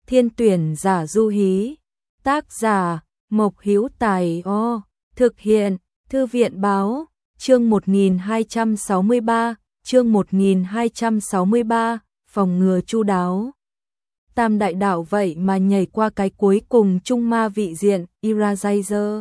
Thiên tuyển giả du hí. Tác giả Mộc Hữu Tài. Thực hiện Thư viện báo. Chương 1263, chương 1263, phòng ngừa chu đáo. Tam đại đạo vậy mà nhảy qua cái cuối cùng trung ma vị diện, Eraser.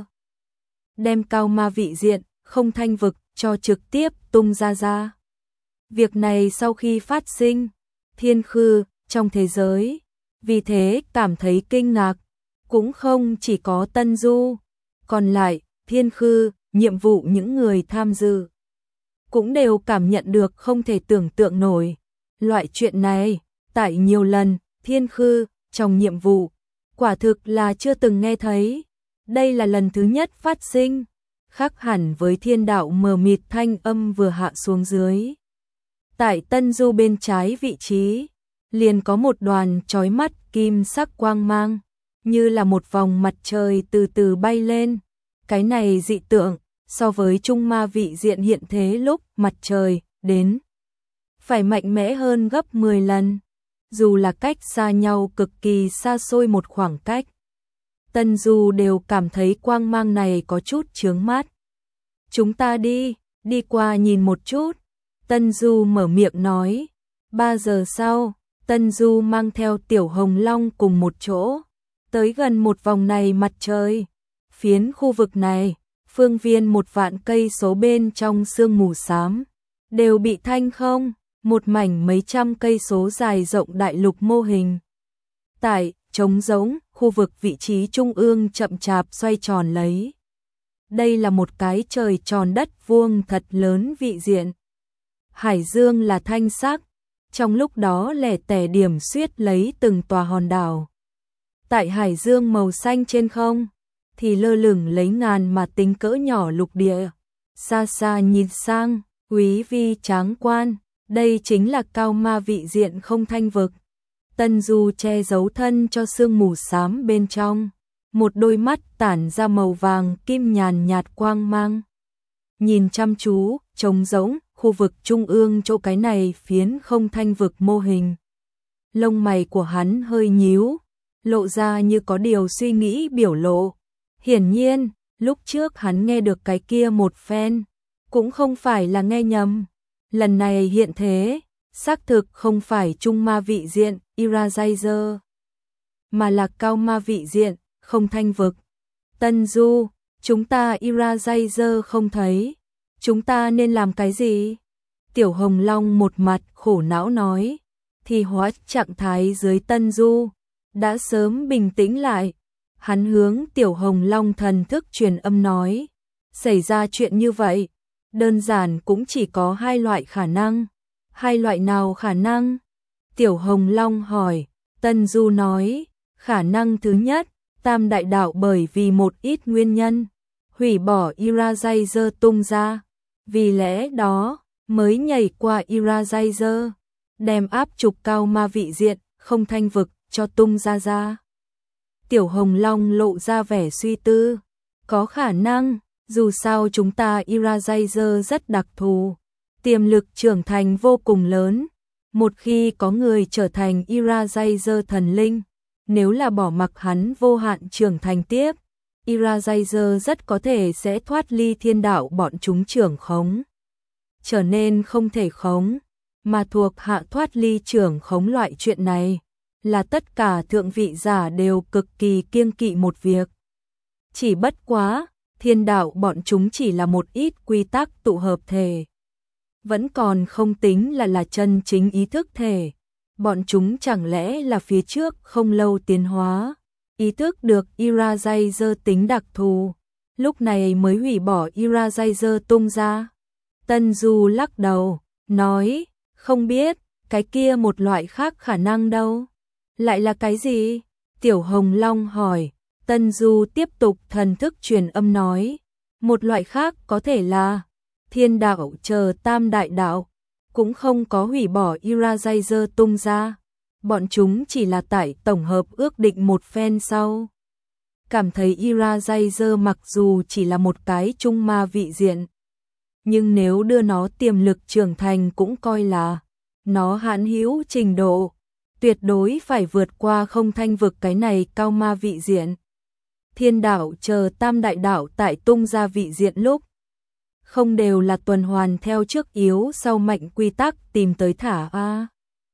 Đem cao ma vị diện, không thanh vực, cho trực tiếp tung ra. Việc này sau khi phát sinh, thiên khư, trong thế giới, vì thế cảm thấy kinh ngạc, cũng không chỉ có Tân Du, còn lại, thiên khư, nhiệm vụ những người tham dự cũng đều cảm nhận được không thể tưởng tượng nổi. Loại chuyện này, tại nhiều lần, thiên khư, trong nhiệm vụ, quả thực là chưa từng nghe thấy. Đây là lần thứ nhất phát sinh, khác hẳn với thiên đạo mờ mịt thanh âm vừa hạ xuống dưới. Tại Tân Du bên trái vị trí, liền có một đoàn chói mắt kim sắc quang mang, như là một vòng mặt trời từ từ bay lên. Cái này dị tượng, so với trung ma vị diện hiện thế lúc mặt trời đến, phải mạnh mẽ hơn gấp 10 lần. Dù là cách xa nhau cực kỳ xa xôi một khoảng cách, Tân Du đều cảm thấy quang mang này có chút chướng mắt. Chúng ta đi qua nhìn một chút. Tân Du mở miệng nói. 3 giờ sau, Tân Du mang theo Tiểu Hồng Long cùng một chỗ, tới gần một vòng này mặt trời. Phiến khu vực này, phương viên 1 vạn cây số bên trong sương mù xám, đều bị thanh không, một mảnh mấy trăm cây số dài rộng đại lục mô hình. Tại, trống rỗng, khu vực vị trí trung ương chậm chạp xoay tròn lấy. Đây là một cái trời tròn đất vuông thật lớn vị diện. Hải dương là thanh sắc, trong lúc đó lẻ tẻ điểm xuyết lấy từng tòa hòn đảo. Tại hải dương màu xanh trên không, thì lơ lửng lấy ngàn mà tính cỡ nhỏ lục địa. Xa xa nhìn sang, quý vi tráng quan, đây chính là cao ma vị diện không thanh vực. Tân Du che giấu thân cho sương mù xám bên trong, một đôi mắt tản ra màu vàng kim nhàn nhạt quang mang. Nhìn chăm chú, trống rỗng, khu vực trung ương chỗ cái này phiến không thanh vực mô hình. Lông mày của hắn hơi nhíu, lộ ra như có điều suy nghĩ biểu lộ. Hiển nhiên, lúc trước hắn nghe được cái kia một phen, cũng không phải là nghe nhầm. Lần này hiện thế, xác thực không phải trung ma vị diện, Eraser, mà là cao ma vị diện, không thanh vực. Tân Du, chúng ta Eraser không thấy, chúng ta nên làm cái gì? Tiểu Hồng Long một mặt khổ não nói, thì hóa trạng thái dưới Tân Du đã sớm bình tĩnh lại. Hắn hướng Tiểu Hồng Long thần thức truyền âm nói, xảy ra chuyện như vậy, đơn giản cũng chỉ có 2 loại khả năng. 2 loại nào khả năng? Tiểu Hồng Long hỏi. Tân Du nói, khả năng thứ nhất, Tam đại đạo bởi vì một ít nguyên nhân, hủy bỏ Eraser tung ra. Vì lẽ đó, mới nhảy qua Eraser, đem áp trục cao ma vị diện, không thanh vực, cho tung ra. Tiểu Hồng Long lộ ra vẻ suy tư. Có khả năng, dù sao chúng ta Eraser rất đặc thù, tiềm lực trưởng thành vô cùng lớn. Một khi có người trở thành Eraser thần linh, nếu là bỏ mặc hắn vô hạn trưởng thành tiếp, Eraser rất có thể sẽ thoát ly thiên đạo bọn chúng trưởng khống, trở nên không thể khống, mà thuộc hạ thoát ly trưởng khống. Loại chuyện này là tất cả thượng vị giả đều cực kỳ kiêng kỵ một việc. Chỉ bất quá, thiên đạo bọn chúng chỉ là một ít quy tắc tụ hợp thể, vẫn còn không tính là chân chính ý thức thể. Bọn chúng chẳng lẽ là phía trước không lâu tiến hóa, ý thức được Eraser tính đặc thù, lúc này mới hủy bỏ Eraser tung ra. Tân Du lắc đầu, nói, không biết, cái kia một loại khác khả năng đâu. Lại là cái gì? Tiểu Hồng Long hỏi. Tân Du tiếp tục thần thức truyền âm nói, một loại khác có thể là thiên đạo chờ tam đại đạo, cũng không có hủy bỏ Eraser tung ra. Bọn chúng chỉ là tại tổng hợp ước định một phen sau, cảm thấy Eraser mặc dù chỉ là một cái trung ma vị diện, nhưng nếu đưa nó tiềm lực trưởng thành cũng coi là nó hãn hữu trình độ. tuyệt đối phải vượt qua không thanh vực cái này cao ma vị diện. Thiên đạo chờ tam đại đạo tại tung ra vị diện lúc không đều là tuần hoàn theo trước yếu sau mạnh quy tắc tìm tới thả a.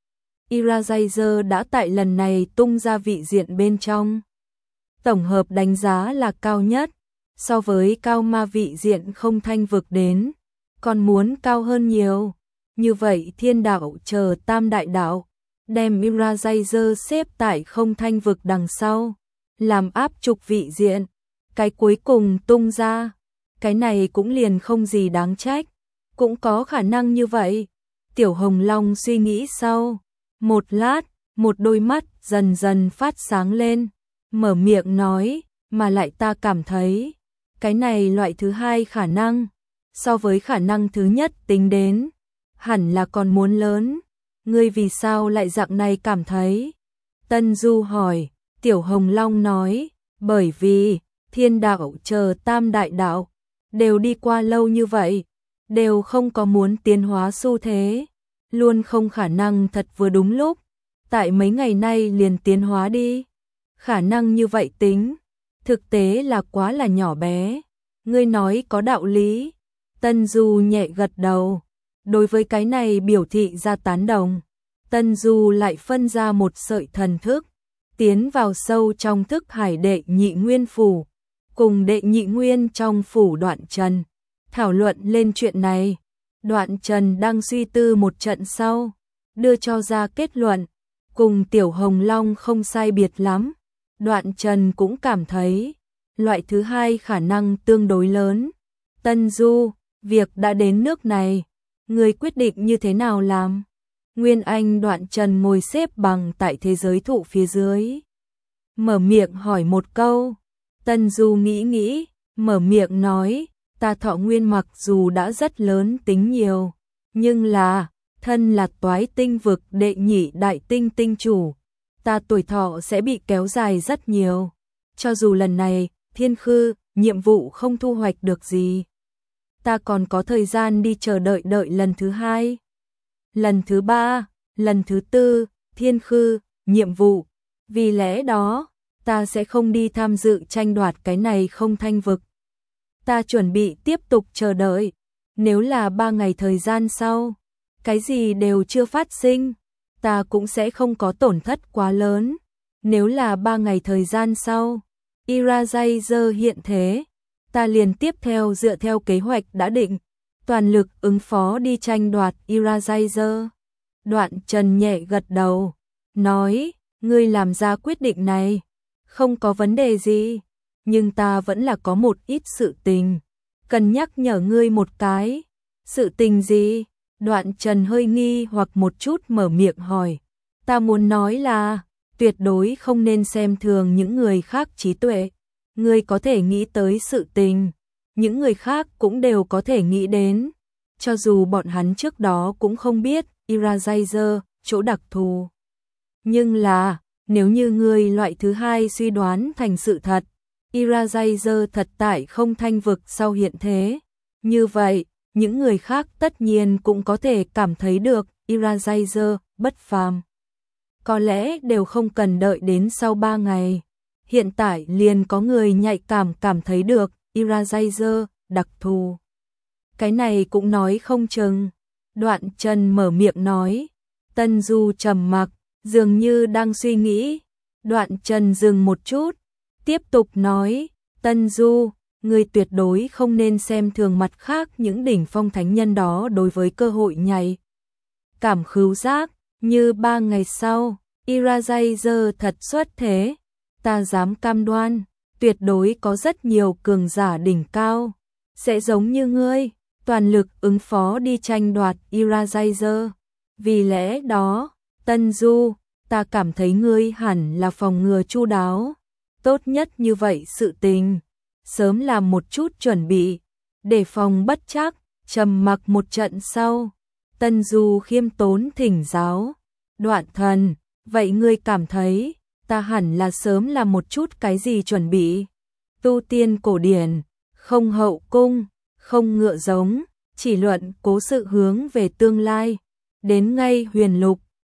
Eraser đã tại lần này tung ra vị diện bên trong. Tổng hợp đánh giá là cao nhất, so với cao ma vị diện không thanh vực đến, còn muốn cao hơn nhiều. Như vậy thiên đạo chờ tam đại đạo, đem Eraser xếp tại không thanh vực đằng sau, làm áp trục vị diện, cái cuối cùng tung ra. Cái này cũng liền không gì đáng trách, cũng có khả năng như vậy. Tiểu Hồng Long suy nghĩ sau, một lát, một đôi mắt dần dần phát sáng lên, mở miệng nói, mà lại ta cảm thấy, cái này loại thứ hai khả năng, so với khả năng thứ nhất tính đến, hẳn là còn muốn lớn. Ngươi vì sao lại dạng này cảm thấy? Tân Du hỏi. Tiểu Hồng Long nói, bởi vì thiên đạo chờ tam đại đạo đều đi qua lâu như vậy, đều không có muốn tiến hóa xu thế, luôn không khả năng thật vừa đúng lúc, tại mấy ngày nay liền tiến hóa đi. Khả năng như vậy tính, thực tế là quá là nhỏ bé. Ngươi nói có đạo lý. Tân Du nhẹ gật đầu, đối với cái này biểu thị ra tán đồng. Tân Du lại phân ra một sợi thần thức, tiến vào sâu trong thức hải đệ nhị nguyên phủ, cùng đệ nhị nguyên trong phủ Đoạn Trần, thảo luận lên chuyện này. Đoạn Trần đang suy tư một trận sau, đưa cho ra kết luận, cùng Tiểu Hồng Long không sai biệt lắm. Đoạn Trần cũng cảm thấy, loại thứ hai khả năng tương đối lớn. Tân Du, việc đã đến nước này, người quyết định như thế nào làm? Nguyên Anh Đoạn Trần ngồi xếp bằng tại thế giới thụ phía dưới, mở miệng hỏi một câu. Tân Du nghĩ nghĩ, mở miệng nói, ta thọ nguyên mặc dù đã rất lớn tính nhiều, nhưng là, thân là Toái Tinh vực đệ nhị đại tinh tinh chủ, ta tuổi thọ sẽ bị kéo dài rất nhiều. Cho dù lần này, thiên khư, nhiệm vụ không thu hoạch được gì, ta còn có thời gian đi chờ đợi lần thứ hai, lần thứ ba, lần thứ tư, thiên khư, nhiệm vụ. Vì lẽ đó, ta sẽ không đi tham dự tranh đoạt cái này không thanh vực. Ta chuẩn bị tiếp tục chờ đợi. Nếu là 3 ngày thời gian sau, cái gì đều chưa phát sinh, ta cũng sẽ không có tổn thất quá lớn. Nếu là 3 ngày thời gian sau, Eraser hiện thế, ta liền tiếp theo dựa theo kế hoạch đã định, toàn lực ứng phó đi tranh đoạt Eraser. Đoạn Trần nhẹ gật đầu, nói, ngươi làm ra quyết định này, không có vấn đề gì, nhưng ta vẫn là có một ít sự tình, cần nhắc nhở ngươi một cái. Sự tình gì? Đoạn Trần hơi nghi hoặc một chút mở miệng hỏi. Ta muốn nói là, tuyệt đối không nên xem thường những người khác trí tuệ. Ngươi có thể nghĩ tới sự tình, những người khác cũng đều có thể nghĩ đến, cho dù bọn hắn trước đó cũng không biết Eraser chỗ đặc thù. Nhưng là, nếu như ngươi loại thứ hai suy đoán thành sự thật, Eraser thật tại không thanh vực sau hiện thế, như vậy, những người khác tất nhiên cũng có thể cảm thấy được Eraser bất phàm. Có lẽ đều không cần đợi đến sau 3 ngày. Hiện tại liền có người nhạy cảm thấy được Eraser đặc thù. Cái này cũng nói không chừng. Đoạn Trần mở miệng nói. Tân Du trầm mặc, dường như đang suy nghĩ. Đoạn Trần dừng một chút, tiếp tục nói, Tân Du, ngươi tuyệt đối không nên xem thường mặt khác những đỉnh phong thánh nhân đó đối với cơ hội nhạy cảm khứu giác. Như 3 ngày sau, Eraser thật xuất thế, ta dám cam đoan, tuyệt đối có rất nhiều cường giả đỉnh cao, sẽ giống như ngươi, toàn lực ứng phó đi tranh đoạt Eraser. Vì lẽ đó, Tân Du, ta cảm thấy ngươi hẳn là phòng ngừa chu đáo, tốt nhất như vậy sự tình, sớm làm một chút chuẩn bị, để phòng bất trắc. Trầm mặc một trận sau, Tân Du khiêm tốn thỉnh giáo, Đoạn Thần, vậy ngươi cảm thấy, ta hẳn là sớm làm một chút cái gì chuẩn bị? Tu tiên cổ điển, không hậu cung, không ngựa giống, chỉ luận cố sự hướng về tương lai, đến ngay huyền lục,